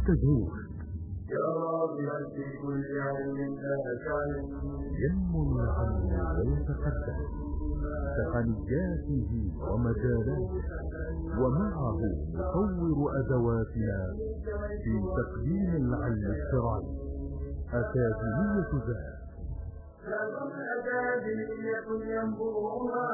تزول يا رب في كل علم ينمو العلم ويتقدم تقنياته ومجالاته، ومعه نطور أدواتنا في تقديم العلم الشرعي. أكاديمية ذهب لكم أكاديمية ينبوها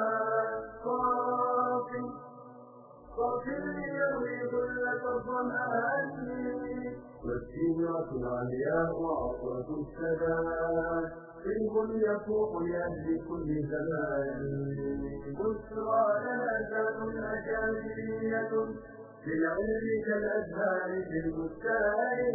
صافي يروي كل الظمآن، والسيرة العلياء وعصرة السداد علم يفوق لأهل كل زمان. بشرى لنا ذات أكاديمية في العلم كالأزهار في البستان.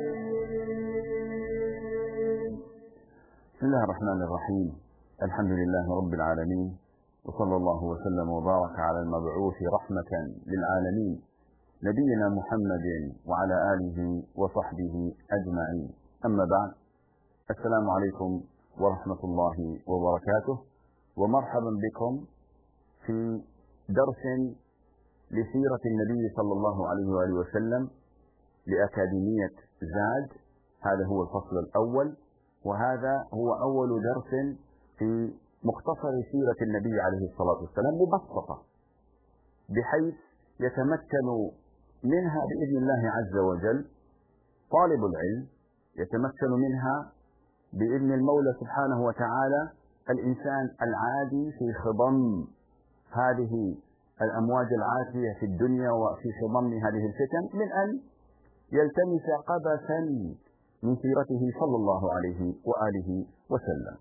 بسم الله الرحمن الرحيم. الحمد لله رب العالمين، وصلى الله وسلم وبارك على المبعوث رحمة للعالمين نبينا محمد وعلى آله وصحبه أجمعين. أما بعد، السلام عليكم ورحمة الله وبركاته، ومرحبا بكم في درس لسيرة النبي صلى الله عليه وآله وسلم لأكاديمية زاد. هذا هو الفصل الأول، وهذا هو أول درس في مختصر سيرة النبي عليه الصلاة والسلام مبسطة، بحيث يتمكن منها بإذن الله عز وجل طالب العلم، يتمكن منها بإذن المولى سبحانه وتعالى الإنسان العادي في خضم هذه الأمواج العاتية في الدنيا وفي خضم هذه الفتن، من أن يلتمس قبسا من سيرته صلى الله عليه وآله وسلم.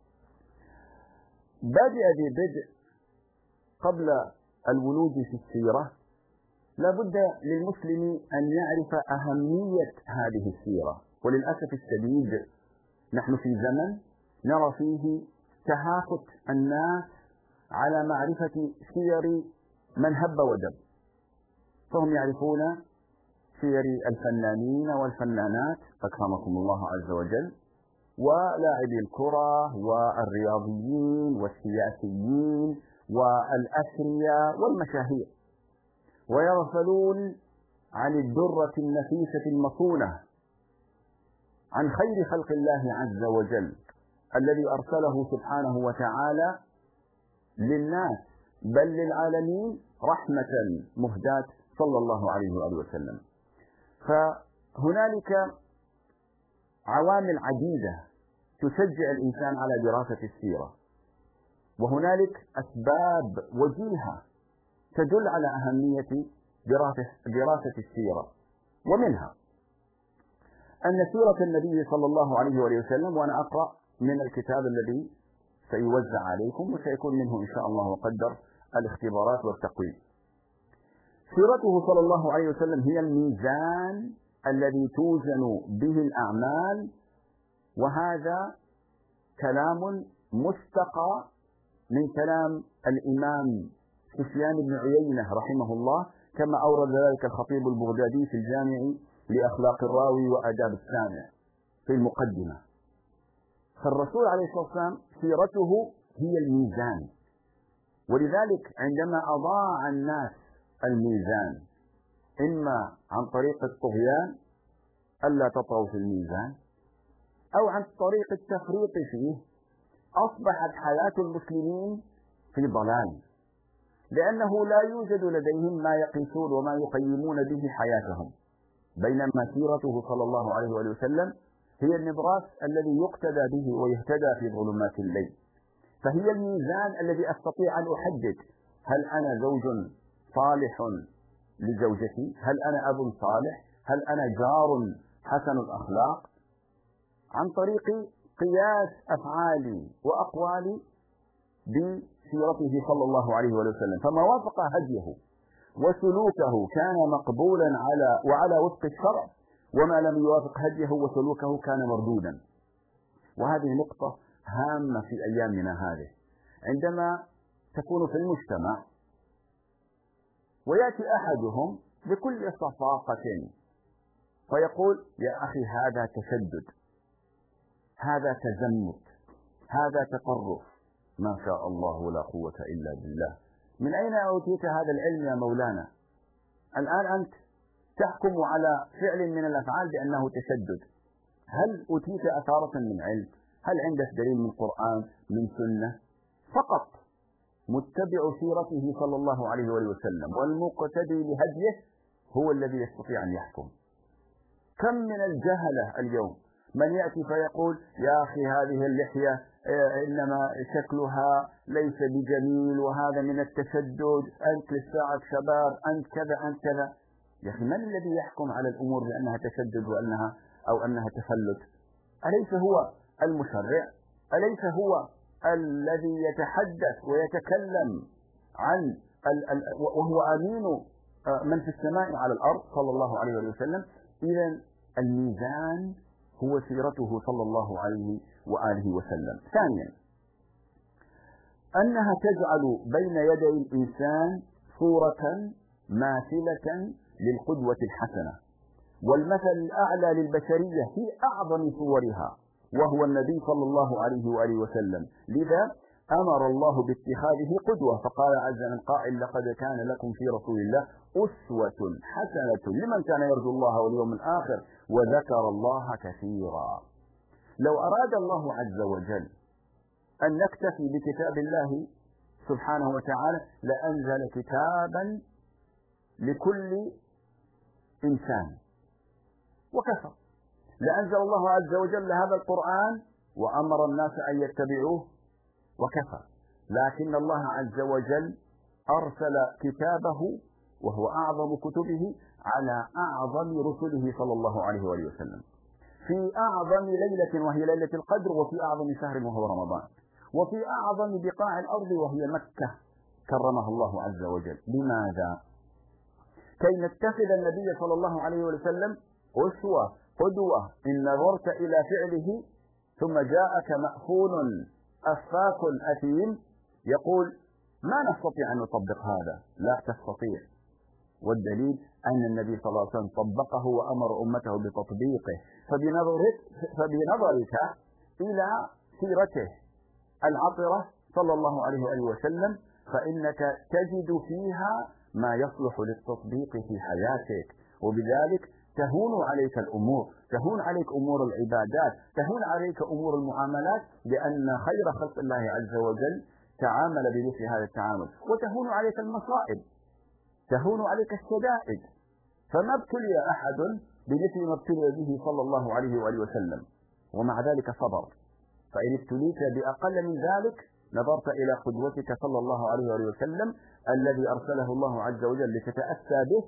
ببدء قبل الولوج في السيرة لا بد للمسلم أن يعرف أهمية هذه السيرة. وللأسف الشديد نحن في زمن نرى فيه تهافت الناس على معرفة سير من هب ودب، فهم يعرفون سير الفنانين والفنانات أكرمكم الله عز وجل، ولاعبي الكرة والرياضيين والسياسيين والأثرياء والمشاهير، ويغفلون عن الدرة النفيسة المصونة، عن خير خلق الله عز وجل الذي أرسله سبحانه وتعالى للناس بل للعالمين رحمة مهداة صلى الله عليه وآله وسلم. فهنالك عوامل عديدة تشجع الإنسان على دراسة السيرة، وهنالك أسباب وجيهة تدل على أهمية دراسة السيرة، ومنها أن سيرة النبي صلى الله عليه وسلم، وأنا أقرأ من الكتاب الذي سيوزع عليكم وسيكون منه إن شاء الله وقدر الاختبارات والتقويم. سيرته صلى الله عليه وسلم هي الميزان الذي توزن به الأعمال، وهذا كلام مستقى من كلام الإمام سفيان بن عيينة رحمه الله، كما أورد ذلك الخطيب البغدادي في الجامع لأخلاق الراوي وآداب السامع في المقدمة. فالرسول عليه الصلاة والسلام سيرته هي الميزان، ولذلك عندما أضاع الناس الميزان إما عن طريق الطغيان ألا تطغوا في الميزان، أو عن طريق التفريط فيه، أصبحت حياة المسلمين في ضلال، لأنه لا يوجد لديهم ما يقيسون وما يقيمون به حياتهم، بينما سيرته صلى الله عليه وسلم هي النبراس الذي يقتدى به ويهتدى في ظلمات الليل. فهي الميزان الذي أستطيع أن أحدد هل أنا زوج صالح لزوجتي، هل أنا أب صالح، هل أنا جار حسن الأخلاق، عن طريق قياس أفعالي وأقوالي بسيرته صلى الله عليه وسلم. فما وافق هديه وسلوكه كان مقبولا وعلى وفق الشرع، وما لم يوافق هديه وسلوكه كان مردودا. وهذه نقطة هامة في أيامنا هذه، عندما تكون في المجتمع ويأتي أحدهم بكل صفاقة فيقول يا أخي هذا تشدد، هذا تزمت، هذا تطرف، ما شاء الله لا قوة إلا بالله. من أين أوتيت هذا العلم يا مولانا؟ الآن أنت تحكم على فعل من الأفعال بأنه تشدد. هل أوتيت أثارة من علم؟ هل عندك دليل من القرآن من سنة؟ فقط متبع سيرته صلى الله عليه وسلم والمقتدي لهديه هو الذي يستطيع أن يحكم. كم من الجهلة اليوم من يأتي فيقول يا أخي هذه اللحية إنما شكلها ليس بجميل وهذا من التشدد، أنت لساعة شباب، أنت كذا أنت كذا. يا أخي من الذي يحكم على الأمور بأنها تشدد أنها تفلت؟ أليس هو المشرع؟ أليس هو الذي يتحدث ويتكلم عن وهو أمين من في السماء على الأرض صلى الله عليه وسلم؟ إذن الميزان هو سيرته صلى الله عليه وآله وسلم. ثانيا أنها تجعل بين يدي الإنسان صورة ماثلة للقدوة الحسنة والمثل الأعلى للبشرية في أعظم صورها وهو النبي صلى الله عليه وآله وسلم. لذا أمر الله باتخاذه قدوة، فقال عز من قائل لقد كان لكم في رسول الله أسوة حسنة لمن كان يرجو الله واليوم الآخر وذكر الله كثيرا. لو أراد الله عز وجل أن نكتفي بكتاب الله سبحانه وتعالى لأنزل كتابا لكل إنسان وكفى. لأنزل الله عز وجل هذا القرآن وأمر الناس أن يتبعوه وكفى. لكن الله عز وجل أرسل كتابه وهو أعظم كتبه على أعظم رسله صلى الله عليه وآله وسلم في أعظم ليلة وهي ليلة القدر، وفي أعظم شهر وهو رمضان، وفي أعظم بقاع الأرض وهي مكة كرمها الله عز وجل. لماذا؟ كي نتخذ النبي صلى الله عليه وسلم أسوة قدوة إن نظرت إلى فعله ثم جاءك مأفون أفاك أثيم يقول ما نستطيع أن نطبق هذا، لا تستطيع. والدليل أن النبي صلى الله عليه وسلم طبقه وأمر أمته بتطبيقه. فبنظرك إلى سيرته العطرة صلى الله عليه وآله وسلم فإنك تجد فيها ما يصلح للتطبيق في حياتك، وبذلك تهون عليك الأمور، تهون عليك أمور العبادات، تهون عليك أمور المعاملات، لأن خير خلق الله عز وجل تعامل بمثل هذا التعامل. وتهون عليك المصائب، تهون عليك الشدائد. فما ابتلي أحد بمثل ما ابتلي به صلى الله عليه وآله وسلم ومع ذلك صبر. فإن ابتليت بأقل من ذلك نظرت إلى قدوتك صلى الله عليه وآله وسلم الذي أرسله الله عز وجل لتتأسى به،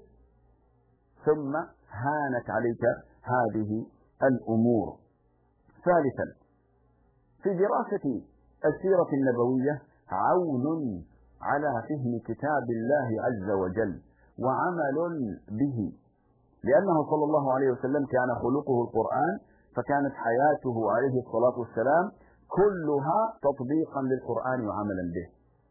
ثم هانت عليك هذه الأمور. ثالثا في دراسة السيرة النبوية عون على فهم كتاب الله عز وجل وعمل به، لأنه صلى الله عليه وسلم كان خلقه القرآن، فكانت حياته عليه الصلاة والسلام كلها تطبيقا للقرآن وعملا به.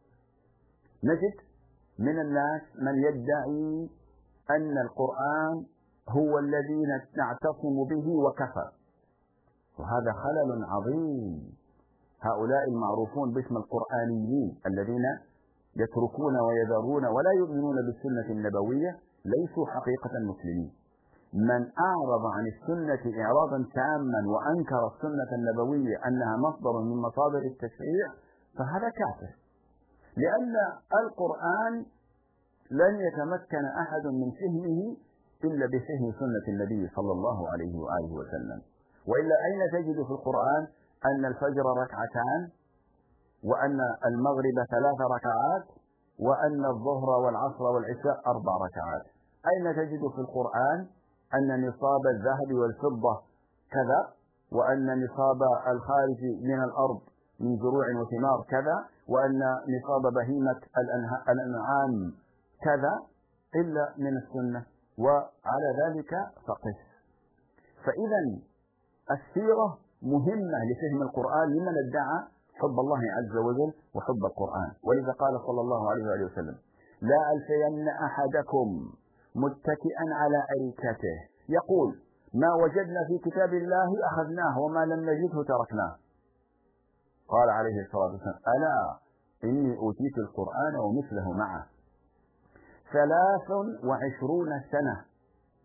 نجد من الناس من يدعي أن القرآن هو الذي نعتصم به وكفى، وهذا خلل عظيم. هؤلاء المعروفون باسم القرآنيين الذين يتركون ويذرون ولا يؤمنون بالسنة النبوية ليسوا حقيقة مسلمين. من أعرض عن السنة إعراضا تاما وأنكر السنة النبوية أنها مصدر من مصادر التشريع فهذا كافر، لأن القرآن لن يتمكن أحد من فهمه إلا بفهم سنة النبي صلى الله عليه وآله وسلم. وإلا أين تجد في القرآن أن الفجر ركعتان وأن المغرب 3 ركعات وأن الظهر والعصر والعشاء 4 ركعات؟ أين تجد في القرآن أن نصاب الذهب والفضة كذا، وأن نصاب الخارج من الأرض من زروع وثمار كذا، وأن نصاب بهيمة الأنعام كذا، إلا من السنة؟ وعلى ذلك فقس. فإذا السيرة مهمة لفهم القرآن لمن ادعى حب الله عز وجل وحب القرآن. ولذا قال صلى الله عليه وآله وسلم لا ألفين أحدكم متكئا على أريكته يقول ما وجدنا في كتاب الله أخذناه وما لم نجده تركناه. قال عليه الصلاة والسلام ألا إني أوتيت القرآن ومثله معه 23 سنة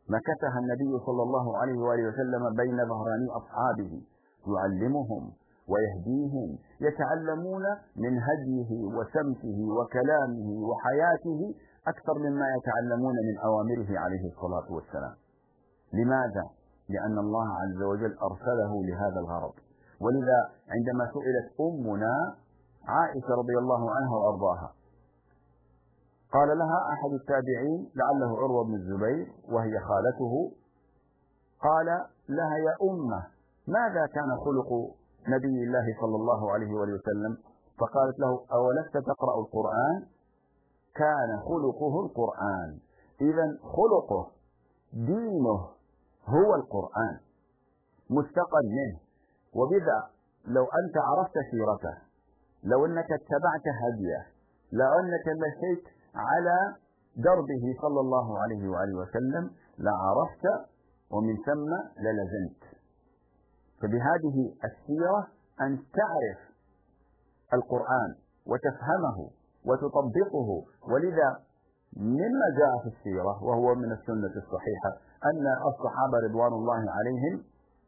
مكثها النبي صلى الله عليه وآله وسلم بين ظهراني أصحابه يعلمهم ويهديهم، يتعلمون من هديه وسمته وكلامه وحياته أكثر مما يتعلمون من أوامره عليه الصلاة والسلام. لماذا؟ لأن الله عز وجل أرسله لهذا الغرض. ولذا عندما سئلت أمنا عائشة رضي الله عنها وأرضاها، قال لها أحد التابعين لعله عروة بن الزبير وهي خالته، قال لها: يا أمة، ماذا كان خلق نبي الله صلى الله عليه وسلم؟ فقالت له: أولست تقرأ القرآن؟ كان خلقه القرآن. إذا خلقه دينه هو القرآن مستقى منه. وبذا لو أنت عرفت سيرته، لو أنك اتبعت هديه، لو أنك مشيت على دربه صلى الله عليه وآله وسلم لعرفت، ومن ثم للزمت. فبهذه السيرة أن تعرف القرآن وتفهمه وتطبقه. ولذا مما جاء في السيرة وهو من السنة الصحيحة أن الصحابة رضوان الله عليهم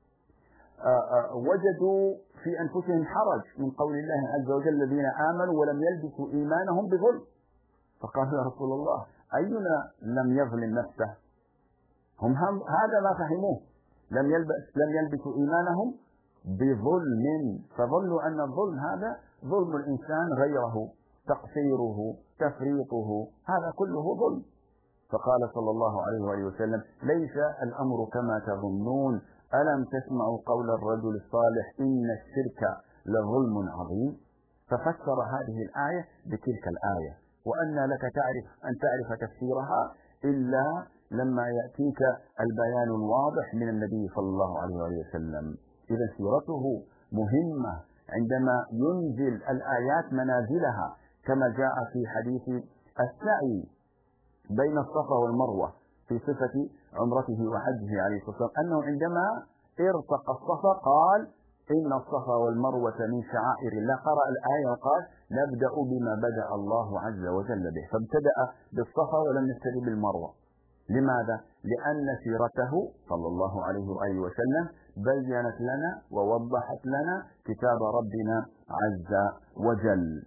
وجدوا في أنفسهم حرج من قول الله عز وجل: الذين آمنوا ولم يلبسوا إيمانهم بظلم. فقالوا: يا رسول الله، أينا لم يظلم نفسه؟ هم هذا ما فهموه، لم يلبسوا إيمانهم بظلم، فظنوا أن الظلم هذا ظلم الإنسان غيره، تقصيره، تفريطه، هذا كله ظلم. فقال صلى الله عليه وآله وسلم: ليس الأمر كما تظنون، ألم تسمعوا قول الرجل الصالح: إن الشرك لظلم عظيم. ففسر هذه الآية بتلك الآية. وأن لك أن تعرف تفسيرها إلا لما يأتيك البيان الواضح من النبي صلى الله عليه وسلم. إذا سيرته مهمة عندما ينزل الآيات منازلها، كما جاء في حديث السعي بين الصفا والمروة في صفة عمرته وحجه عليه الصلاة والسلام، أنه عندما ارتقى الصفا قال: إن الصفا والمروة من شعائر الله. قرأ الآية وقال: نبدأ بما بدأ الله عز وجل به، فابتدأ بالصفا ولم يبتدئ بالمروة. لماذا؟ لأن سيرته صلى الله عليه وآله وسلم بينت لنا ووضحت لنا كتاب ربنا عز وجل.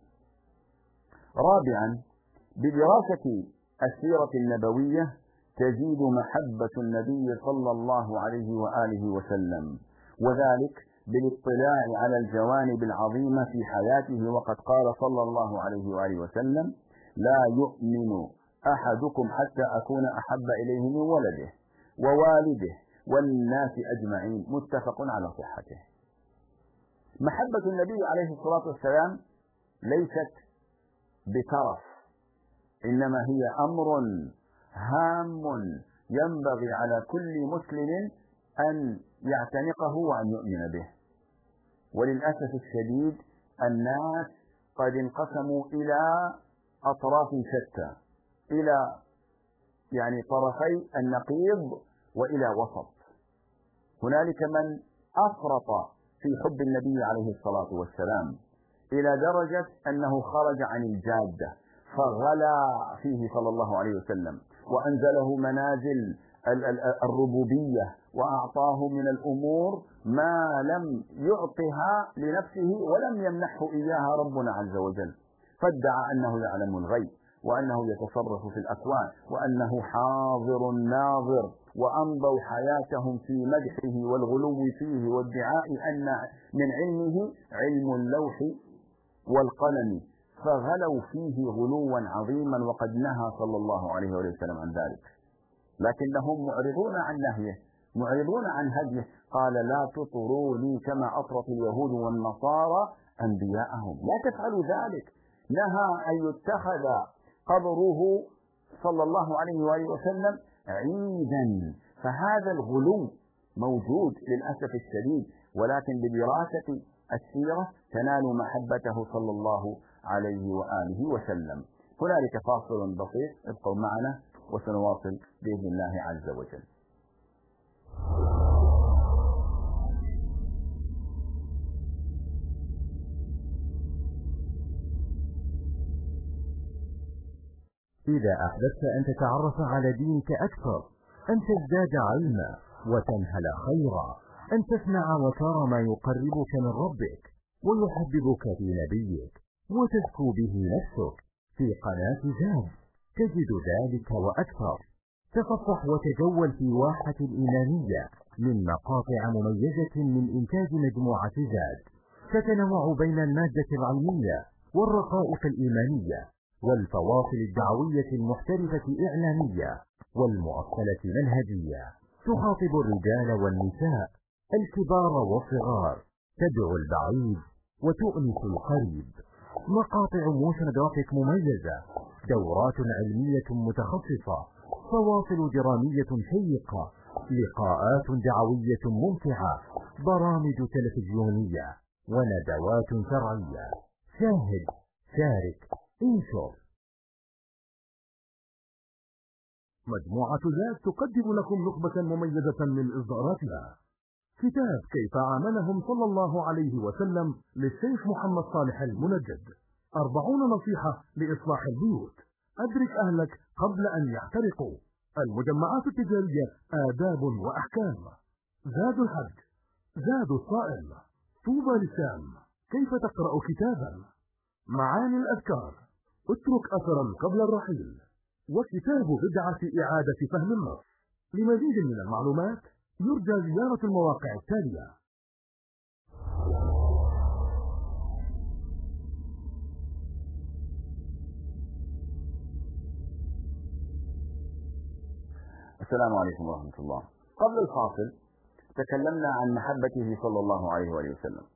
رابعا، بدراسة السيرة النبوية تزيد محبة النبي صلى الله عليه وآله وسلم، وذلك بالاطلاع على الجوانب العظيمة في حياته. وقد قال صلى الله عليه وآله وسلم: لا يؤمن أحدكم حتى أكون أحب إليه من ولده ووالده والناس أجمعين، متفق على صحته. محبة النبي عليه الصلاة والسلام ليست بترف، إنما هي أمر هام ينبغي على كل مسلم أن يعتنقه وأن يؤمن به. وللأسف الشديد الناس قد انقسموا إلى أطراف شتى، إلى طرفي النقيض وإلى وسط. هنالك من أفرط في حب النبي عليه الصلاة والسلام إلى درجة أنه خرج عن الجادة فغلا فيه صلى الله عليه وسلم، وأنزله منازل الربوبية، وأعطاه من الأمور ما لم يعطها لنفسه ولم يمنحه إياها ربنا عز وجل، فادعى أنه يعلم الغيب، وأنه يتصرف في الأكوان، وأنه حاضر ناظر، وأمضوا حياتهم في مدحه والغلو فيه وادعاء أن من علمه علم اللوح والقلم، فغلوا فيه غلوا عظيما، وقد نهى صلى الله عليه وسلم عن ذلك. لكنهم معرضون عن نهيه، معرضون عن هديه. قال: لا تطروني كما أطرت اليهود والنصارى أنبياءهم، لا تفعلوا ذلك. نهى أن يتخذ قبره صلى الله عليه وآله وسلم عيدا. فهذا الغلو موجود للأسف الشديد، ولكن بدراسة السيرة تنال محبته صلى الله عليه وآله وسلم. هنالك فاصل بسيط، ابقوا معنا وسنواصل بإذن الله عز وجل. إذا أحببت أن تتعرف على دينك أكثر أن تزداد علما وتنهل خيرا، أن تسمع وترى ما يقربك من ربك ويحببك في نبيك وتزكو به نفسك. في قناة زاد تجد ذلك وأكثر. تصفح وتجول في واحة الإيمانية من مقاطع مميزة من إنتاج مجموعة زاد، تتنوع بين المادة العلمية والرقائق الإيمانية والفواصل الدعوية المحترفة إعلامية والمؤصلة منهجية. تخاطب الرجال والنساء، الكبار والصغار، تدعو البعيد وتؤنس القريب. مقاطع موشن جرافيك مميزة، دورات علمية متخصصة، فواصل درامية شيقة، لقاءات دعوية ممتعة، برامج تلفزيونية وندوات شرعية. شاهد، شارك، انشر. مجموعة زاد تقدم لكم نخبة مميزة من إصداراتها. كتاب كيف عاملهم صلى الله عليه وسلم للشيخ محمد صالح المنجد، 40 نصيحة لإصلاح البيوت، أدرك أهلك قبل أن يحترقوا، المجمعات التجارية آداب وأحكام، زاد الحج، زاد الصائم، طوبى للشام، كيف تقرأ كتابا، معاني الأذكار، اترك أثرا قبل الرحيل، وكتاب بدعة إعادة فهم النص. لمزيد من المعلومات يرجى زيارة المواقع التالية. السلام عليكم ورحمة الله. قبل الفاصل تكلمنا عن محبته صلى الله عليه وآله وسلم،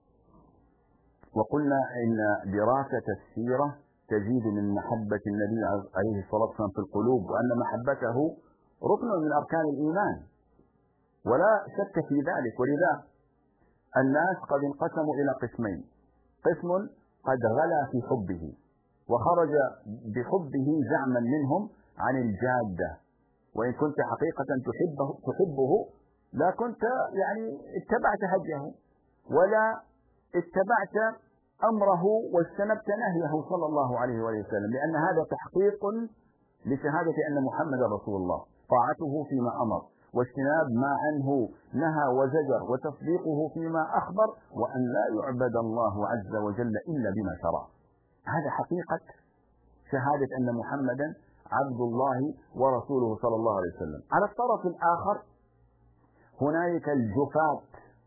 وقلنا إن دراسة السيرة تزيد من محبة النبي عليه الصلاة والسلام في القلوب، وأن محبته ركن من أركان الإيمان ولا شك في ذلك. ولذا الناس قد انقسموا إلى قسمين: قسم قد غلا في حبه وخرج بحبه زعما منهم عن الجادة، وإن كنت حقيقة تحبه لا كنت اتبعت هديه ولا اتبعت أمره واجتنبت نهيه صلى الله عليه وسلم، لأن هذا تحقيق لشهادة أن محمد رسول الله، طاعته فيما أمر واجتناب ما عنه نهى وزجر، وتصديقه فيما أخبر، وأن لا يعبد الله عز وجل إلا بما شرع. هذا حقيقة شهادة أن محمدا عبد الله ورسوله صلى الله عليه وسلم. على الطرف الآخر هنالك الجفاة،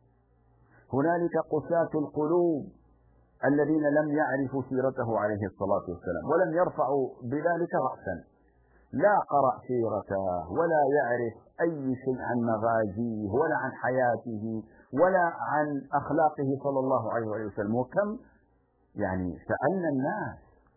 هنالك قساة القلوب الذين لم يعرفوا سيرته عليه الصلاة والسلام ولم يرفعوا بذلك رأسا، لا قرأ سيرته ولا يعرف أي شيء عن مغازيه ولا عن حياته ولا عن أخلاقه صلى الله عليه وسلم. وكم سألنا الناس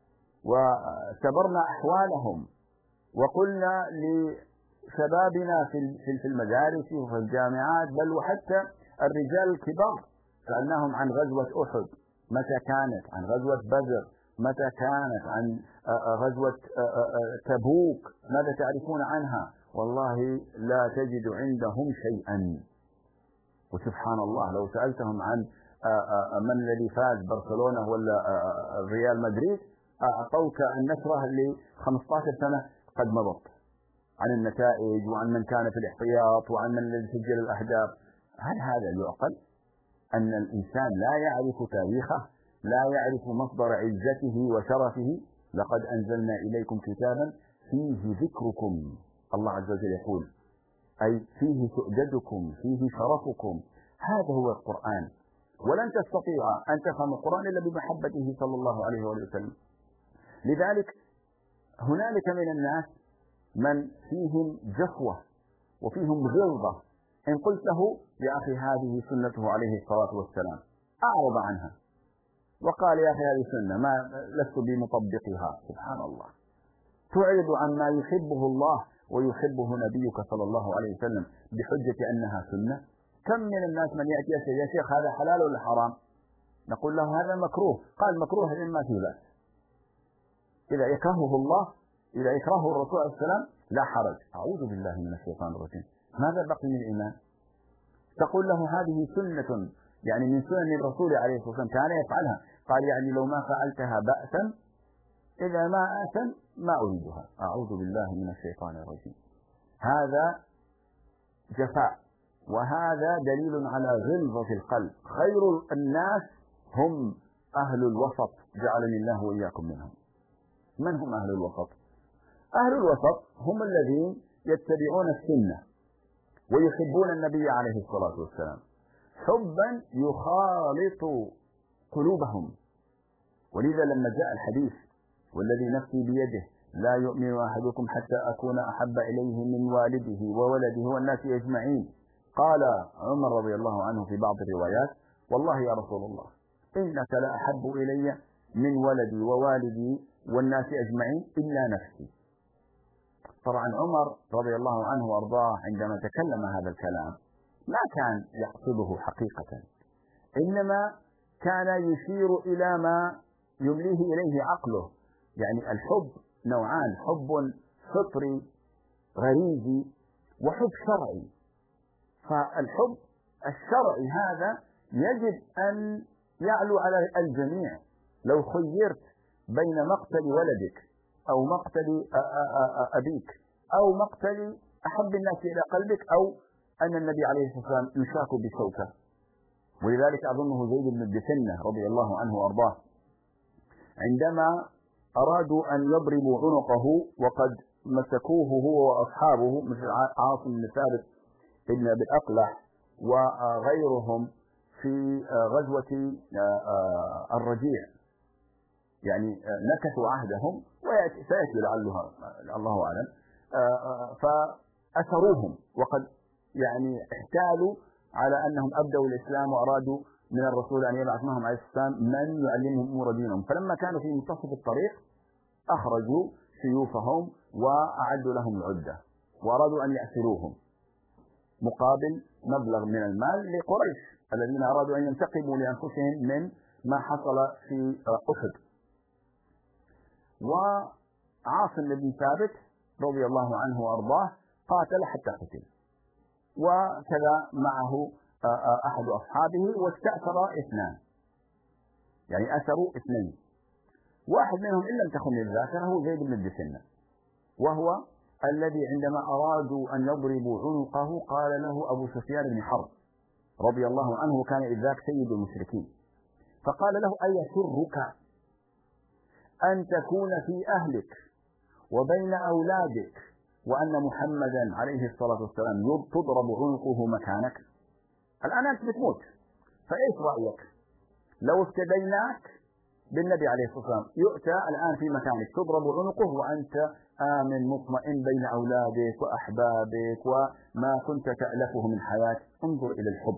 وسبرنا أحوالهم وقلنا لشبابنا في المدارس وفي الجامعات بل وحتى الرجال الكبار، سألناهم عن غزوة أحد متى كانت، عن غزوة بدر متى كانت، عن غزوة تبوك ماذا تعرفون عنها؟ والله لا تجد عندهم شيئا. وسبحان الله لو سألتهم عن من الذي فاز برشلونة ولا ريال مدريد أعطوك النشرة ل15 سنة قد مضت عن النتائج وعن من كان في الاحتياط وعن من الذي سجل الأهداف. هل هذا يعقل؟ أن الإنسان لا يعرف تاريخه، لا يعرف مصدر عزته وشرفه؟ لقد أنزلنا إليكم كتابا فيه ذكركم، الله عز وجل يقول، أي فيه سؤددكم، فيه شرفكم. هذا هو القرآن، ولن تستطيع أن تفهم القرآن إلا بمحبته صلى الله عليه وسلم. لذلك هنالك من الناس من فيهم جفوة وفيهم غلظة، إن قلت له يا أخي هذه سنته عليه الصلاة والسلام أعرض عنها وقال يا أخي هذه سنة ما لست بمطبقها. سبحان الله، تعرض عما يحبه الله ويحبه نبيك صلى الله عليه وسلم بحجة أنها سنة. كم من الناس من يأتي يا شيخ هذا حلال ولا حرام؟ نقول له هذا مكروه. قال مكروه إذن ما فيه بأس، إذا يكرهه الله إذا يكرهه الرسول عليه السلام لا حرج. أعوذ بالله من الشيطان الرجيم، ماذا بقي من الإيمان؟ تقول له هذه سنة من سنن الرسول عليه الصلاة والسلام كان يفعلها. قال لو ما فعلتها بأسا، إذا ما أسن ما أريدها. أعوذ بالله من الشيطان الرجيم. هذا جفاء، وهذا دليل على غلظة القلب. خير الناس هم أهل الوسط، جعلني الله وإياكم منهم. من هم أهل الوسط؟ أهل الوسط هم الذين يتبعون السنة ويحبون النبي عليه الصلاة والسلام حبا يخالط قلوبهم. ولذا لما جاء الحديث والذي نفسي بيده لا يؤمن أحدكم حتى أكون أحب إليه من والده وولده والناس أجمعين، قال عمر رضي الله عنه في بعض الروايات: والله يا رسول الله إنك لا أحب إلي من ولدي ووالدي والناس أجمعين إلا نفسي. طبعا عمر رضي الله عنه وأرضاه عندما تكلم هذا الكلام ما كان يقصده حقيقة، إنما كان يشير إلى ما يمليه إليه عقله. يعني الحب نوعان: حب فطري غريزي وحب شرعي. فالحب الشرعي هذا يجب أن يعلو على الجميع. لو خيرت بين مقتل ولدك أو مقتل أبيك أو مقتل أحب الناس إلى قلبك أو أن النبي عليه الصلاة والسلام يشاك بشوكة. ولذلك أظنه زيد بن الدسنة رضي الله عنه وأرضاه عندما أرادوا أن يضربوا عنقه وقد مسكوه هو وأصحابه مثل عاصم بن ثابت بن أبي الأقلح وغيرهم في غزوة الرجيع، يعني نكثوا عهدهم وسيأتي لعلها الله أعلم، فأسروهم وقد يعني احتالوا على أنهم أبدوا الإسلام وأرادوا من الرسول أن يبعث معهم عليه السلام من يعلمهم أمور دينهم. فلما كانوا في منتصف الطريق أخرجوا سيوفهم وأعدوا لهم العدة وأرادوا أن يأسروهم مقابل مبلغ من المال لقريش الذين أرادوا أن ينتقموا لأنفسهم من ما حصل في أحد. وعاصم بن ثابت رضي الله عنه وأرضاه قاتل حتى قتل، وكذا معه أحد أصحابه، واستأثر اثنان، يعني أسروا اثنين. واحد منهم إن لم تخن الذاكرة هو زيد بن الدسنة، وهو الذي عندما أرادوا أن يضربوا عنقه قال له أبو سفيان بن حرب رضي الله عنه وكان إذ ذاك سيد المشركين، فقال له: أيسرك أن تكون في أهلك وبين أولادك وأن محمدا عليه الصلاة والسلام تضرب عنقه مكانك؟ الآن أنت بتموت، فإيش رأيك لو افتديناك بالنبي عليه الصلاة والسلام يؤتى الآن في مكانك تضرب عنقه وأنت آمن مطمئن بين أولادك وأحبابك وما كنت تألفه من حياتك؟ انظر إلى الحب.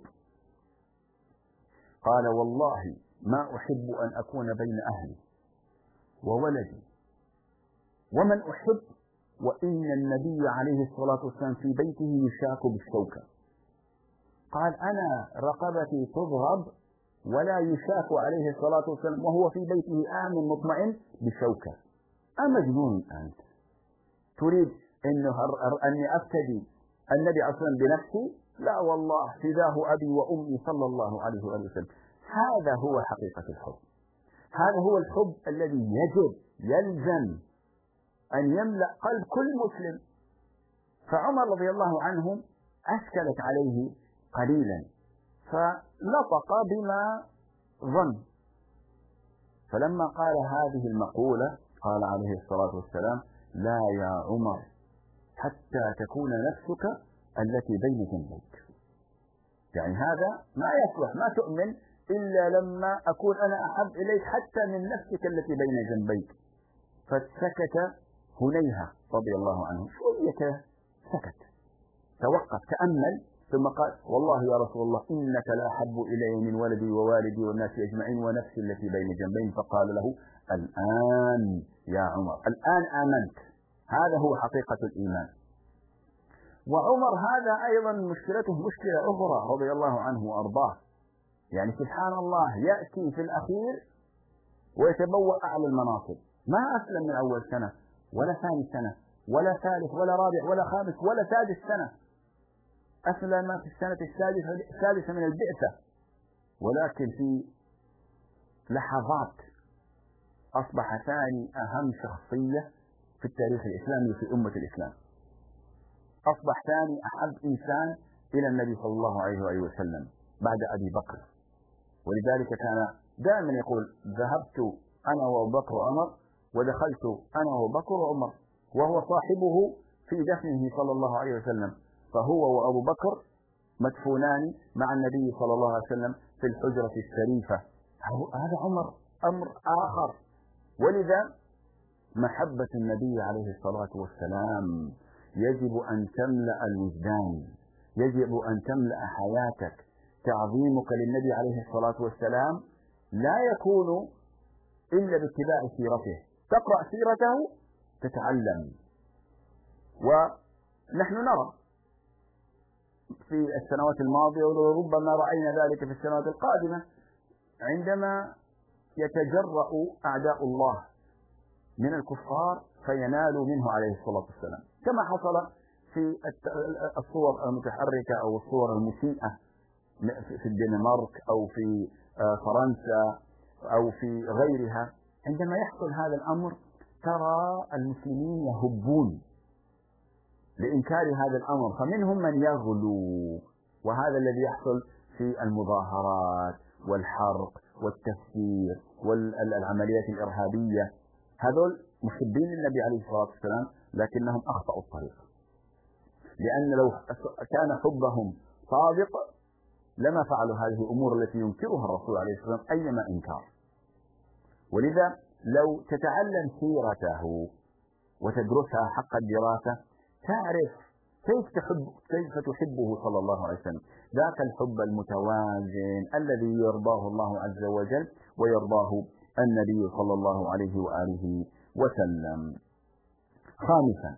قال: والله ما أحب أن أكون بين أهلي وولدي ومن أحب وإن النبي عليه الصلاة والسلام في بيته يشاك بالشوكة. قال: أنا رقبتي تضرب ولا يشاك عليه الصلاة والسلام وهو في بيته آمن مطمئن بشوكة. أمجنون أنت؟ تريد أني أفتدي النبي عليه الصلاة والسلام بنفسي؟ لا والله، فداه أبي وأمي صلى الله عليه وسلم. هذا هو حقيقة الحب، هذا هو الحب الذي يلزم أن يملأ قلب كل مسلم. فعمر رضي الله عنه أشكلت عليه قليلا فنطق بما ظن، فلما قال هذه المقولة قال عليه الصلاة والسلام: لا يا عمر حتى تكون نفسك التي بين جنبيك. يعني هذا ما يصلح، ما تؤمن إلا لما أكون أنا أحب إليك حتى من نفسك التي بين جنبيك. فسكت هنيهة رضي الله عنه شوية، سكت توقف تأمل ثم قال: والله يا رسول الله إنك لا أحب إلي من ولدي ووالدي والناس أجمعين ونفسي التي بين جنبين. فقال له: الآن يا عمر، الآن آمنت. هذا هو حقيقة الإيمان. وعمر هذا أيضا مشكلته مشكلة أخرى رضي الله عنه وأرضاه. يعني سبحان الله، يأتي في الأخير ويتبوأ أعلى المناصب، ما أسلم من أول سنة ولا ثاني سنة ولا ثالث ولا رابع ولا خامس ولا سادس سنة، أسلم في السنة السادسة من البعثة، ولكن في لحظات أصبح ثاني أهم شخصية في التاريخ الإسلامي وفي أمة الإسلام. أصبح ثاني أحب إنسان إلى النبي صلى الله عليه وآله وسلم بعد أبي بكر. ولذلك كان دائما يقول ذهبت أنا وأبو بكر وعمر ودخلت أنا وأبو بكر وعمر، وهو صاحبه في دفنه صلى الله عليه وسلم، فهو وأبو بكر مدفونان مع النبي صلى الله عليه وسلم في الحجرة الشريفة. هذا أمر آخر. ولذا محبة النبي عليه الصلاة والسلام يجب أن تملأ الوجدان، يجب أن تملأ حياتك. تعظيمك للنبي عليه الصلاة والسلام لا يكون إلا باتباع سيرته، تقرأ سيرته تتعلم. ونحن نرى في السنوات الماضية وربما رأينا ذلك في السنوات القادمة عندما يتجرأ أعداء الله من الكفار فينالوا منه عليه الصلاة والسلام، كما حصل في الصور المتحركة أو الصور المسيئة في الدنمارك أو في فرنسا أو في غيرها. عندما يحصل هذا الأمر ترى المسلمين يهبون لإنكار هذا الأمر، فمنهم من يغلو، وهذا الذي يحصل في المظاهرات والحرق والتفسير والعمليات الإرهابية. هذول محبين النبي عليه الصلاة والسلام لكنهم أخطأوا الطريق، لأن لو كان حبهم صادق لما فعلوا هذه الأمور التي ينكرها الرسول عليه الصلاة والسلام أيما إنكار. ولذا لو تتعلم سيرته وتدرسها حق الدراسة تعرف كيف تحبه صلى الله عليه وسلم، ذاك الحب المتوازن الذي يرضاه الله عز وجل ويرضاه النبي صلى الله عليه وآله وسلم. خامسا،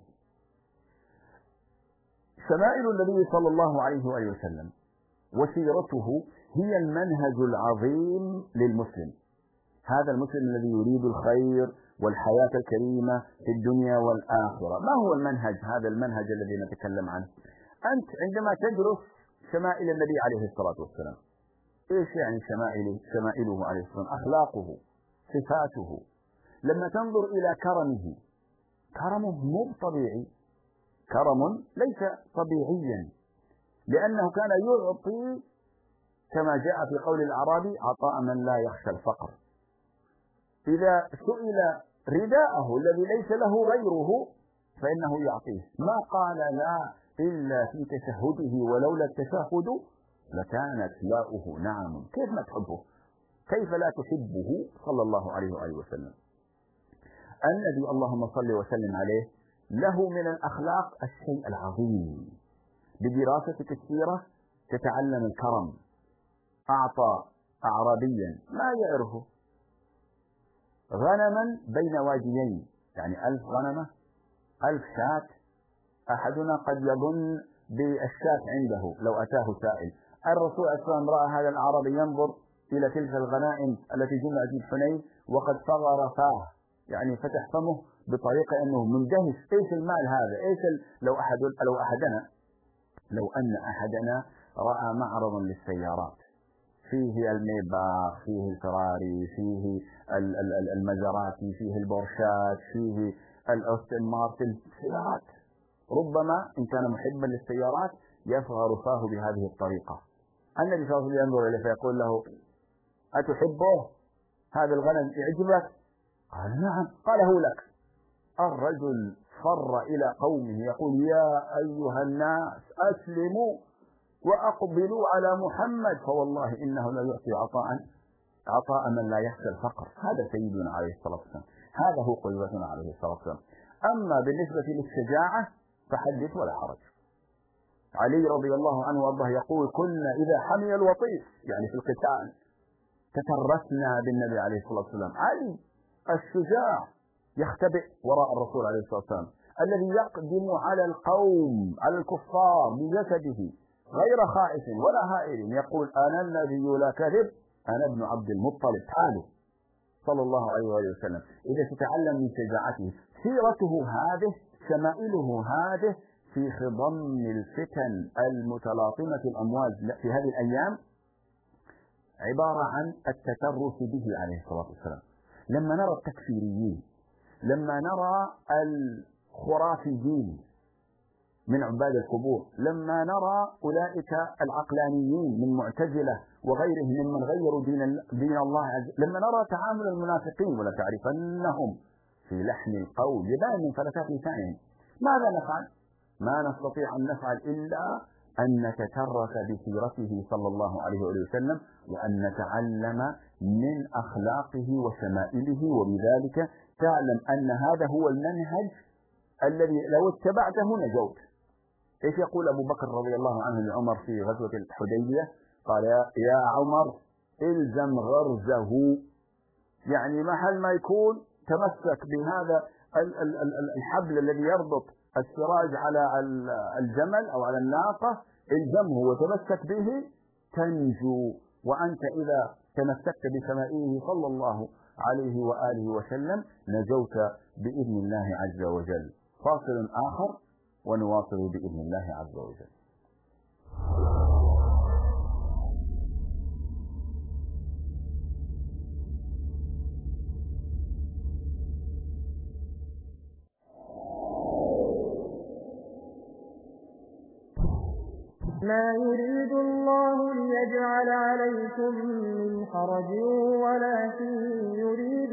شمائل النبي صلى الله عليه وآله وسلم وسيرته هي المنهج العظيم للمسلم، هذا المسلم الذي يريد الخير والحياة الكريمة في الدنيا والآخرة. ما هو المنهج؟ هذا المنهج الذي نتكلم عنه. أنت عندما تدرس شمائل النبي عليه الصلاة والسلام، إيش يعني شمائله عليه الصلاة والسلام؟ أخلاقه، صفاته. لما تنظر إلى كرمه مو طبيعي، كرم ليس طبيعيا، لأنه كان يعطي كما جاء في قول الأعرابي عطاء من لا يخشى الفقر. إذا سئل رداءه الذي ليس له غيره فإنه يعطيه، ما قال لا إلا في تشهده، ولولا التشهد لكانت لاؤه نعم. كيف ما تحبه؟ كيف لا تحبه صلى الله عليه وآله وسلم؟ النبي اللهم صل وسلم عليه له من الأخلاق الشيء العظيم. بدراستك السيرة تتعلم الكرم. أعطى أعرابيا ما يعرفه غنما بين واديين، يعني 1000 غنمة 1000 شاة. أحدنا قد يظن بالشاة عنده لو أتاه سائل. الرسول صلى الله عليه وسلم رأى هذا الأعرابي ينظر إلى تلك الغنائم التي جمعت في حنين وقد صغر فاه، يعني فتح فمه بطريقة أنه مندهش. إيش المال هذا؟ إيش لو أن أحدنا رأى معرضا للسيارات فيه الميباخ، فيه الفراري، فيه المزراتي، فيه البورشات، فيه الأوستن مارتن، سيارات، ربما إن كان محبا للسيارات يصغر فاه بهذه الطريقة. النبي صلى الله عليه وسلم ينظر إليه فيقول له أتحبه؟ هذا الغنم يعجبك؟ قال نعم. قال هو لك. الرجل فر إلى قومه يقول يا أيها الناس أسلموا وأقبلوا على محمد فوالله إنه لا يعطي عطاء من لا يخشى الفقر. هذا سيدنا عليه الصلاة والسلام، هذا هو قدوتنا عليه الصلاة والسلام. أما بالنسبة للشجاعة فحدث ولا حرج. علي رضي الله عنه وارضاه يقول كنا إذا حمي الوطيس، يعني في القتال، تترسنا بالنبي عليه الصلاة والسلام. علي الشجاع يختبئ وراء الرسول عليه الصلاة والسلام، الذي يقدم على القوم على الكفار بجسده غير خائف ولا هائل، يقول أنا النبي لا كذب، أنا ابن عبد المطلب. تعالوا صلى الله عليه وآله وسلم. إذا تتعلم من شجاعته، سيرته هذه، شمائله هذه في خضم الفتن المتلاطمة الأمواج في هذه الأيام عبارة عن التترس به عليه الصلاة والسلام. لما نرى التكفيريين، لما نرى الخرافيين من عباد القبور، لما نرى أولئك العقلانيين من معتزلة وغيرهم ممن غيروا دين الله لما نرى تعامل المنافقين ولتعرفنهم في لحن القول يبان من فلتات لسانهم، ماذا نفعل؟ ما نستطيع أن نفعل إلا أن نتشرف بسيرته صلى الله عليه وسلم، وأن نتعلم من أخلاقه وشمائله، وبذلك تعلم أن هذا هو المنهج الذي لو اتبعته نجوت. ايش يقول أبو بكر رضي الله عنه لعمر في غزوة الحديبية؟ قال يا عمر الزم غرزه، يعني محل ما يكون تمسك بهذا الحبل الذي يربط السراج على الجمل أو على الناقة، الزمه وتمسك به تنجو. وأنت إذا تمسكت بشمائله صلى الله عليه وآله وسلم نجوت بإذن الله عز وجل. فاصل آخر ونواصل بإذن الله عز وجل. ما يريد الله ليجعل عليكم من حرج ولكن يريد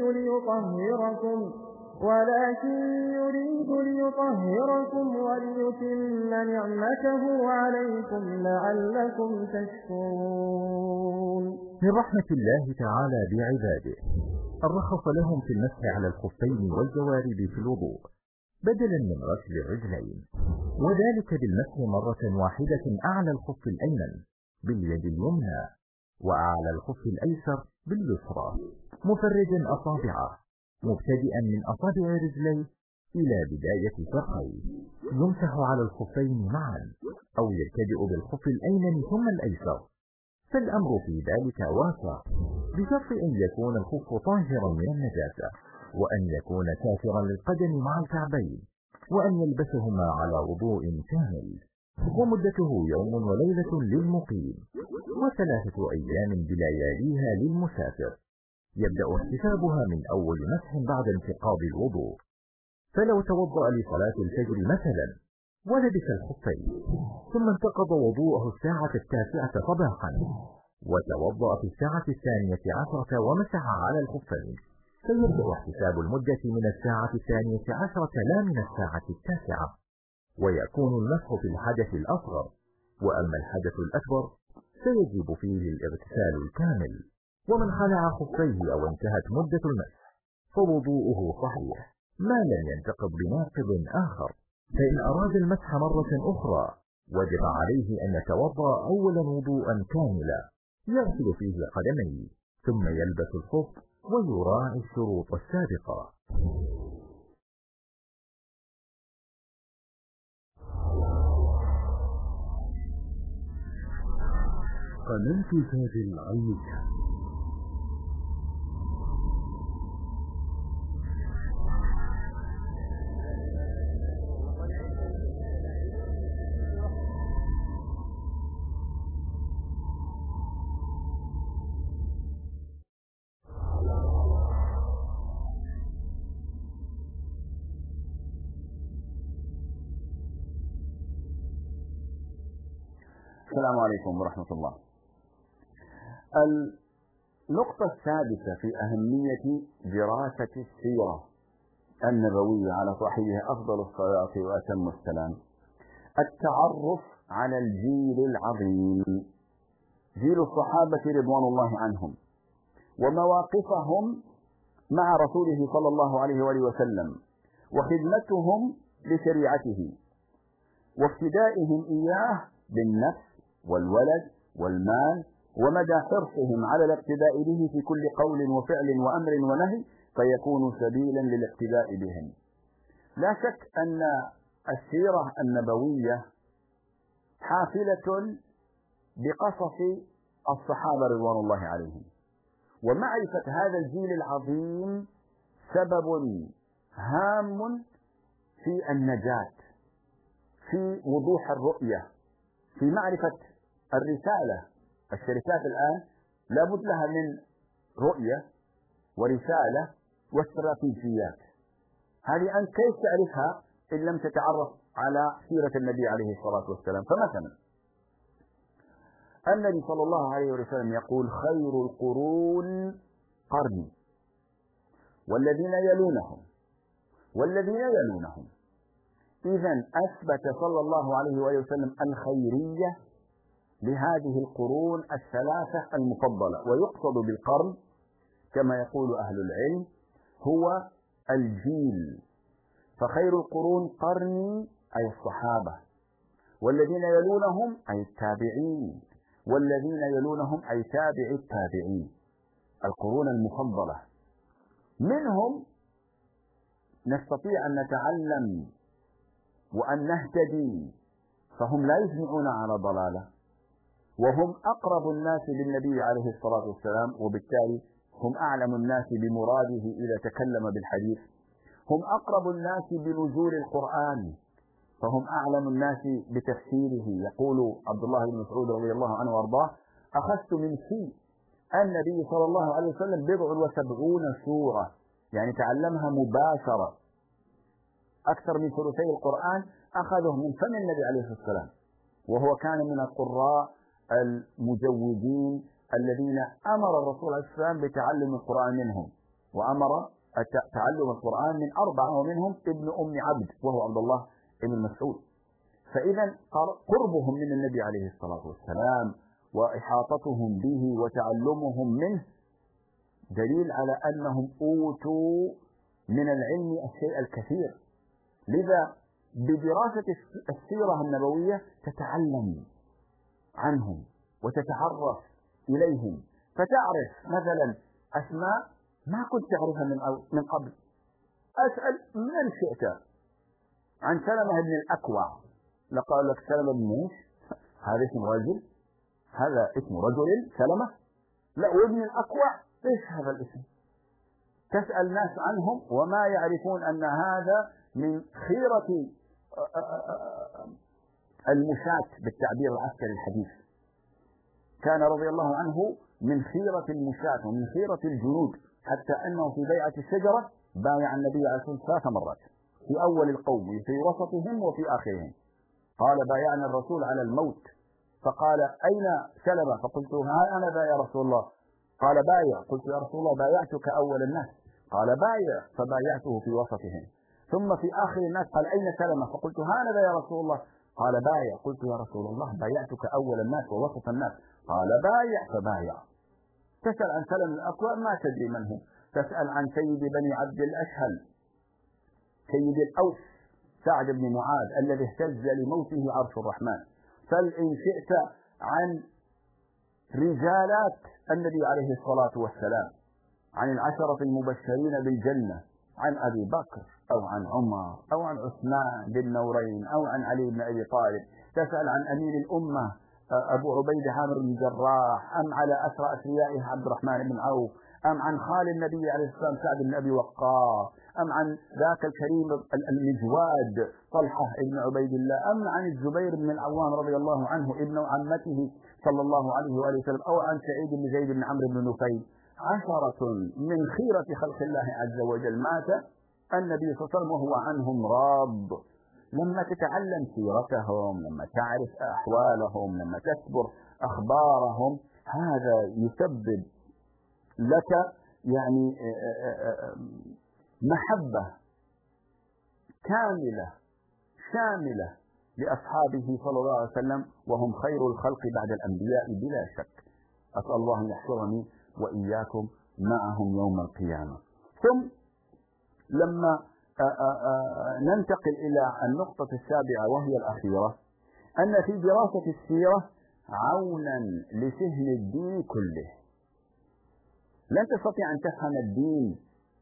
ليطهركم وليتم نعمته عليكم لعلكم تشكرون. من رحمة الله تعالى بعباده الرخص لهم في المسح على الخفين والجوارب في الوضوء بدلا من غسل الرجلين، وذلك بالمسح مرة واحدة أعلى الخف الأيمن باليد اليمنى وأعلى الخف الأيسر باليسرى، مفرجا أصابعه مبتدئا من أصابع رجليه إلى بداية ساقيه، يمسح على الخفين معا أو يبتدئ بالخف الأيمن ثم الأيسر، فالأمر في ذلك واسع بشرط أن يكون الخف طاهرا من النجاسة، وأن يكون ساترا للقدم مع الكعبين، وأن يلبسهما على وضوء كامل، ومدته يوم وليلة للمقيم، و3 أيام بلياليها للمسافر، يبدأ احتسابها من أول مسح بعد انتقاض الوضوء. فلو توضأ لصلاة الفجر مثلا ولبس الخفين ثم انتقض وضوءه الساعة 9 صباحا وتوضأ في الساعة 12 ومسح على الخفين، فيبدأ احتساب المدة من الساعة 12 لا من الساعة 9، ويكون المسح في الحدث الأصغر، وأما الحدث الأكبر فيجب فيه الاغتسال الكامل. ومن خلع خفيه أو انتهت مدة المسح فوضوءه صحيح ما لم ينتقض بناقض آخر، فإن أراد المسح مرة أخرى وجب عليه أن يتوضأ أولا وضوءا كاملا يغسل فيه قدميه ثم يلبس الخف ويراعي الشروط السابقة. قناة زاد العلمية. السلام عليكم ورحمة الله. النقطة السادسة في أهمية دراسة السيرة النبوية على صاحبها أفضل الصلاة وأتم السلام التعرف على الجيل العظيم، جيل الصحابة رضوان الله عنهم، ومواقفهم مع رسوله صلى الله عليه وآله وسلم، وخدمتهم لشريعته، وافتدائهم إياه بالنفس والولد والمال، ومدى حرصهم على الاقتداء به في كل قول وفعل وأمر ونهي فيكون سبيلا للاقتداء بهم. لا شك أن السيرة النبوية حافلة بقصص الصحابة رضوان الله عليهم، ومعرفة هذا الجيل العظيم سبب هام في النجاة، في وضوح الرؤية، في معرفة الرسالة. الشركات الآن لابد لها من رؤية ورسالة واستراتيجيات، هذه أنت كيف تعرفها إن لم تتعرف على سيرة النبي عليه الصلاة والسلام. فمثلا النبي صلى الله عليه وسلم يقول: خير القرون قرني والذين يلونهم والذين يلونهم. إذا أثبت صلى الله عليه وسلم الخيرية لهذه القرون الثلاثة المفضلة. ويقصد بالقرن كما يقول أهل العلم هو الجيل. فخير القرون قرني أي الصحابة، والذين يلونهم أي التابعين، والذين يلونهم أي تابع التابعين، القرون المفضلة. منهم نستطيع أن نتعلم وأن نهتدي، فهم لا يجمعون على ضلالة، وهم أقرب الناس بالنبي عليه الصلاة والسلام، وبالتالي هم أعلم الناس بمراده إذا تكلم بالحديث. هم أقرب الناس بنزول القرآن، فهم أعلم الناس بتفسيره. يقول عبد الله بن مسعود رضي الله عنه وارضاه: أخذت من في النبي صلى الله عليه وسلم 77 سورة، يعني تعلمها مباشرة. أكثر من ثلثي القرآن أخذه من فم النبي عليه الصلاة والسلام، وهو كان من القراء المجودين الذين أمر الرسول عليه الصلاة والسلام بتعلم القرآن منهم، وأمر تعلم القرآن من 4، ومنهم ابن أم عبد وهو عبد الله بن مسعود. فإذا قربهم من النبي عليه الصلاة والسلام وإحاطتهم به وتعلمهم منه دليل على أنهم أوتوا من العلم الشيء الكثير. لذا بدراسة السيرة النبوية تتعلم عنهم وتتعرف إليهم، فتعرف مثلا أسماء ما كنت تعرفها من قبل. أسأل من شئت عن سلمة بن الأكوع، لقال لك سلمة بن ايش؟ هذا اسم رجل، هذا اسم رجل سلمة؟ لا، وابن الأكوع ايش هذا الاسم؟ تسأل ناس عنهم وما يعرفون أن هذا من خيرة المشاة بالتعبير العسكري الحديث. كان رضي الله عنه من خيرة المشاة ومن خيرة الجنود، حتى أنه في بيعة الشجرة بايع النبي عليه الصلاة والسلام 3 مرات، في أول القوم في وسطهم وفي آخرهم. قال: بايعنا الرسول على الموت، فقال: أين سلمة؟ فقلت: ها أنا ذا يا رسول الله. قال: بايع. قلت: يا رسول الله بايعتك أول الناس. قال: بايع، فبايعته في وسطهم. ثم في آخر الناس قال: أين سلمة؟ فقلت: ها أنا ذا يا رسول الله. قال: بايع. قلت: يا رسول الله بايعتك أول الناس ووسط الناس. قال: بايع، فبايع. تسأل عن سلم الأكوع ما تدري من هو، تسأل عن سيد بني عبد الأشهل سيد الأوس سعد بن معاذ الذي اهتز لموته عرش الرحمن. سل إن شئت عن رجالات النبي عليه الصلاة والسلام، عن العشرة المبشرين بالجنة، عن أبي بكر أو عن عمر أو عن عثمان بن نورين أو عن علي بن أبي طالب. تسأل عن أمير الأمة أبو عبيدة عامر بن الجراح، أم على أسرى أثريائه عبد الرحمن بن عوف، أم عن خال النبي عليه الصلاة والسلام سعد بن أبي وقاص، أم عن ذاك الكريم المجواد طلحة بن عبيد الله، أم عن الزبير بن العوام رضي الله عنه ابن عمته صلى الله عليه وآله وسلم، أو عن سعيد بن زيد بن عمرو بن نفيل. 10 من خيرة خلق الله عز وجل مات النبي صلى الله عليه وسلم وهو عنهم راض. لما تتعلم سيرتهم، لما تعرف أحوالهم، لما تكبر أخبارهم، هذا يسبب لك يعني محبة كاملة شاملة لأصحابه صلى الله عليه وسلم، وهم خير الخلق بعد الأنبياء بلا شك. أسأل الله أن يحشرني وإياكم معهم يوم القيامة. ثم لما ننتقل إلى النقطة السابعة وهي الأخيرة، أن في دراسة السيرة عونا لفهم الدين كله. لن تستطيع أن تفهم الدين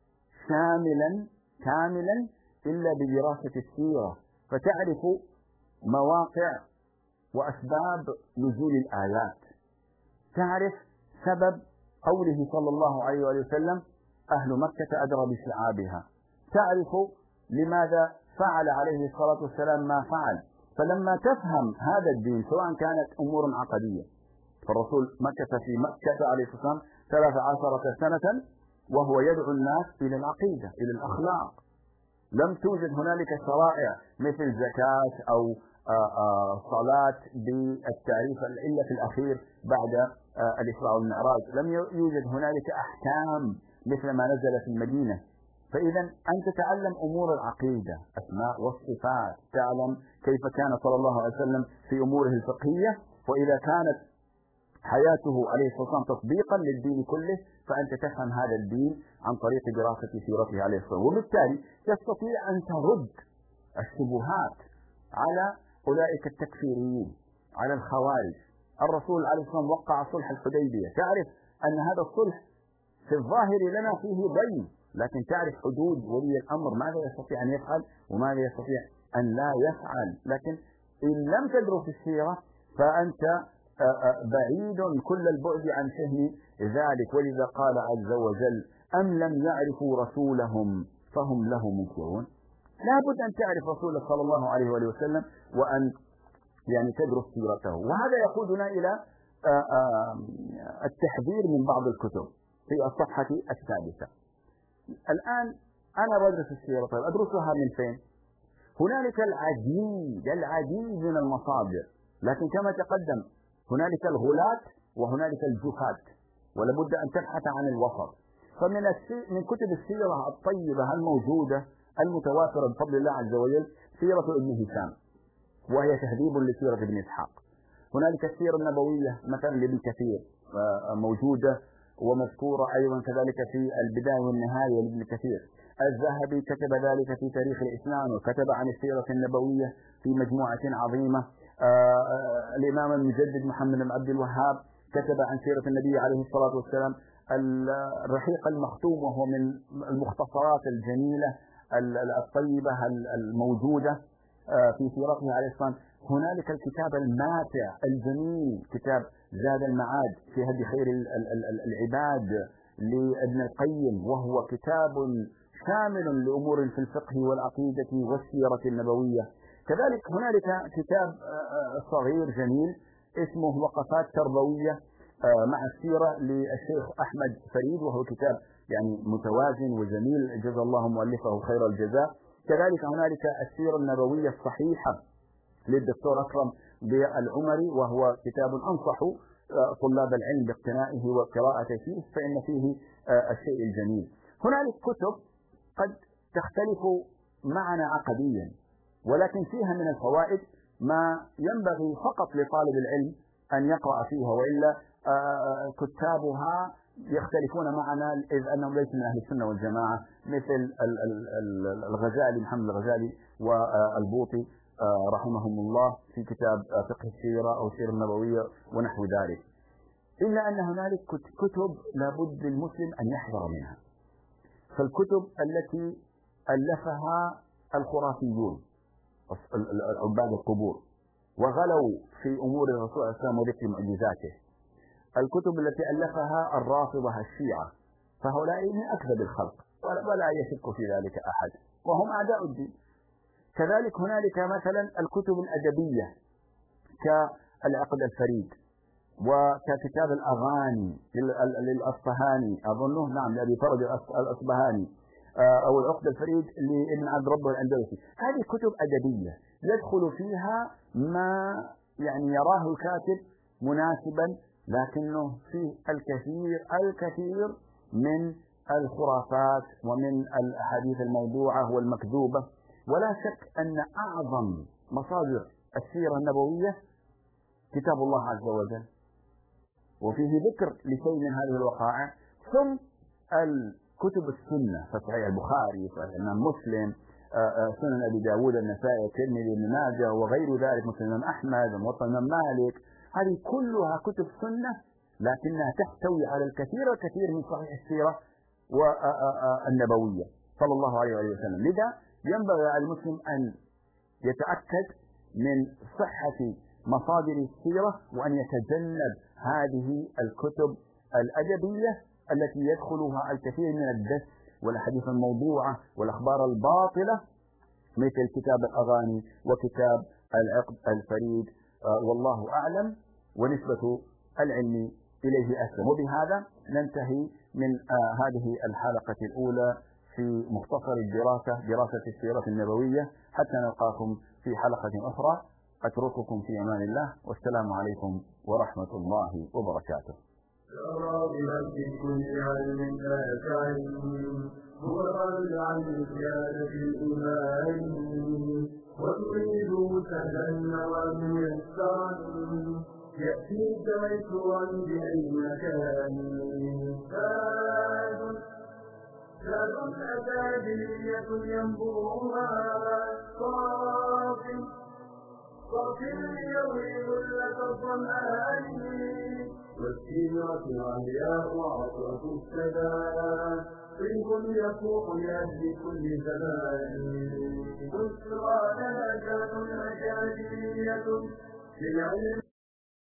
كاملا إلا بدراسة السيرة، فتعرف مواقع وأسباب نزول الآيات، تعرف سبب قوله صلى الله عليه وسلم: أهل مكة أدرى بشعابها، تعرف لماذا فعل عليه الصلاة والسلام ما فعل. فلما تفهم هذا الدين، سواء كانت أمور عقدية، فالرسول مكث في مكة عليه الصلاة والسلام 13 سنة وهو يدعو الناس إلى العقيدة، إلى الأخلاق. لم توجد هنالك شرائع مثل زكاة أو صلاة بالتعريف إلا في الأخير بعد الإسراء والمعراج. لم يوجد هنالك أحكام مثل ما نزل في المدينة. فإذا أن تتعلم أمور العقيدة، أسماء والصفات، تعلم كيف كان صلى الله عليه وسلم في أموره الفقهية، وإذا كانت حياته عليه الصلاة والسلام تطبيقا للدين كله فأنت تفهم هذا الدين عن طريق دراسة سيرته عليه الصلاة والسلام، وبالتالي تستطيع أن ترد الشبهات على أولئك التكفيريين، على الخوارج. الرسول عليه الصلاة والسلام وقع صلح الحديبية، تعرف أن هذا الصلح في الظاهر لنا فيه ضيم، لكن تعرف حدود ولي الأمر، ماذا يستطيع أن يفعل وماذا يستطيع أن لا يفعل. لكن إن لم تدرس السيرة فأنت بعيد كل البعد عن فهم ذلك. ولذا قال عز وجل: أم لم يعرفوا رسولهم فهم له منكرون. لا بد أن تعرف رسوله صلى الله عليه وآله وسلم وأن يعني تدرس سيرته. وهذا يقودنا إلى التحذير من بعض الكتب في الصفحة السادسة. الآن أنا بدرس السيرة، طيب أدرسها من فين؟ هنالك العديد من المصادر، لكن كما تقدم هنالك الغلاة وهنالك الجهاد، ولابد أن تبحث عن الوسط. من كتب السيرة الطيبة الموجودة المتوافرة بفضل الله عز وجل سيرة ابن هشام، وهي تهذيب لسيرة ابن إسحاق. هنالك السيرة النبوية مثلا لابن كثير موجودة ومذكورة أيضا كذلك في البداية والنهاية لابن كثير. الذهبي كتب ذلك في تاريخ الإسلام، وكتب عن السيرة النبوية في مجموعة عظيمة. الإمام المجدد محمد بن عبد الوهاب كتب عن سيرة النبي عليه الصلاة والسلام. الرحيق المختوم وهو من المختصرات الجميلة الطيبة الموجودة في سيرته عليه الصلاة والسلام. هنالك الكتاب الماتع الجميل كتاب زاد المعاد في هدي خير العباد لابن القيم، وهو كتاب شامل لأمور في الفقه والعقيدة والسيرة النبوية. كذلك هنالك كتاب صغير جميل اسمه وقفات تربوية مع السيرة للشيخ أحمد فريد، وهو كتاب يعني متوازن وجميل جزا الله مؤلفه خير الجزاء. كذلك هنالك السيرة النبوية الصحيحة للدكتور أكرم بالعمري، وهو كتاب أنصح طلاب العلم باقتنائه وقراءة فيه، فإن فيه الشيء الجميل. هنالك كتب قد تختلف معنا عقديا، ولكن فيها من الفوائد ما ينبغي فقط لطالب العلم أن يقرأ فيها، وإلا كتابها يختلفون معنا إذ أنهم ليسوا من أهل السنة والجماعة، مثل الغزالي محمد الغزالي والبوطي رحمهم الله في كتاب فقه السيرة أو السيرة النبوية ونحو ذلك. إلا أن هنالك كتب لابد للمسلم أن يحذر منها، فالكتب التي ألفها الخرافيون عباد القبور وغلوا في أمور الرسول صلى الله عليه وسلم وذكر معجزاته، الكتب التي ألفها الرافضة الشيعة، فهؤلاء من أكذب الخلق ولا يشك في ذلك أحد، وهم أعداء الدين. كذلك هنالك مثلا الكتب الأدبية كالعقد الفريد، وككتاب الأغاني للأصفهاني أظنه، نعم لأبي فرج الأصبهاني، أو العقد الفريد لابن عبد ربه الأندلسي. هذه كتب أدبية يدخل فيها ما يعني يراه الكاتب مناسبا، لكنه فيه الكثير من الخرافات ومن الأحاديث الموضوعة والمكذوبة. ولا شك أن أعظم مصادر السيرة النبوية كتاب الله عز وجل، وفيه ذكر لشيء من هذه الوقائع، ثم الكتب السنة فصحيح البخاري، صحيح الإمام مسلم، سنن أبي داود، النسائي، الترمذي، ابن ماجه وغير ذلك، مسلم الإمام أحمد، موطأ الإمام مالك. هذه كلها كتب سنة، لكنها تحتوي على الكثير من صحيح السيرة والنبوية صلى الله عليه وسلم. لذا ينبغي على المسلم أن يتأكد من صحة مصادر السيرة، وأن يتجنب هذه الكتب الأدبية التي يدخلها الكثير من الدس والأحاديث الموضوعة والأخبار الباطلة، مثل كتاب الأغاني وكتاب العقد الفريد. والله أعلم، ونسبة العلم إليه أسلم. وبهذا ننتهي من هذه الحلقة الأولى في مختصر الدراسة، دراسة السيرة النبوية. حتى نلقاكم في حلقة أخرى، أترككم في أمان الله، والسلام عليكم ورحمة الله وبركاته. كل علم نافع هو الرد عن زيادة الإيمان، وتريد سهلا النوام يسرا يأتيك ميسورا بأي مكان. زاد أكاديمية ينبوها صافي ليروي ذلة الظمآن، والسيرة عمياء عطرة السدى طيب يفوق لأهل كل زمان. بشرى لنا أكاديمية للعلم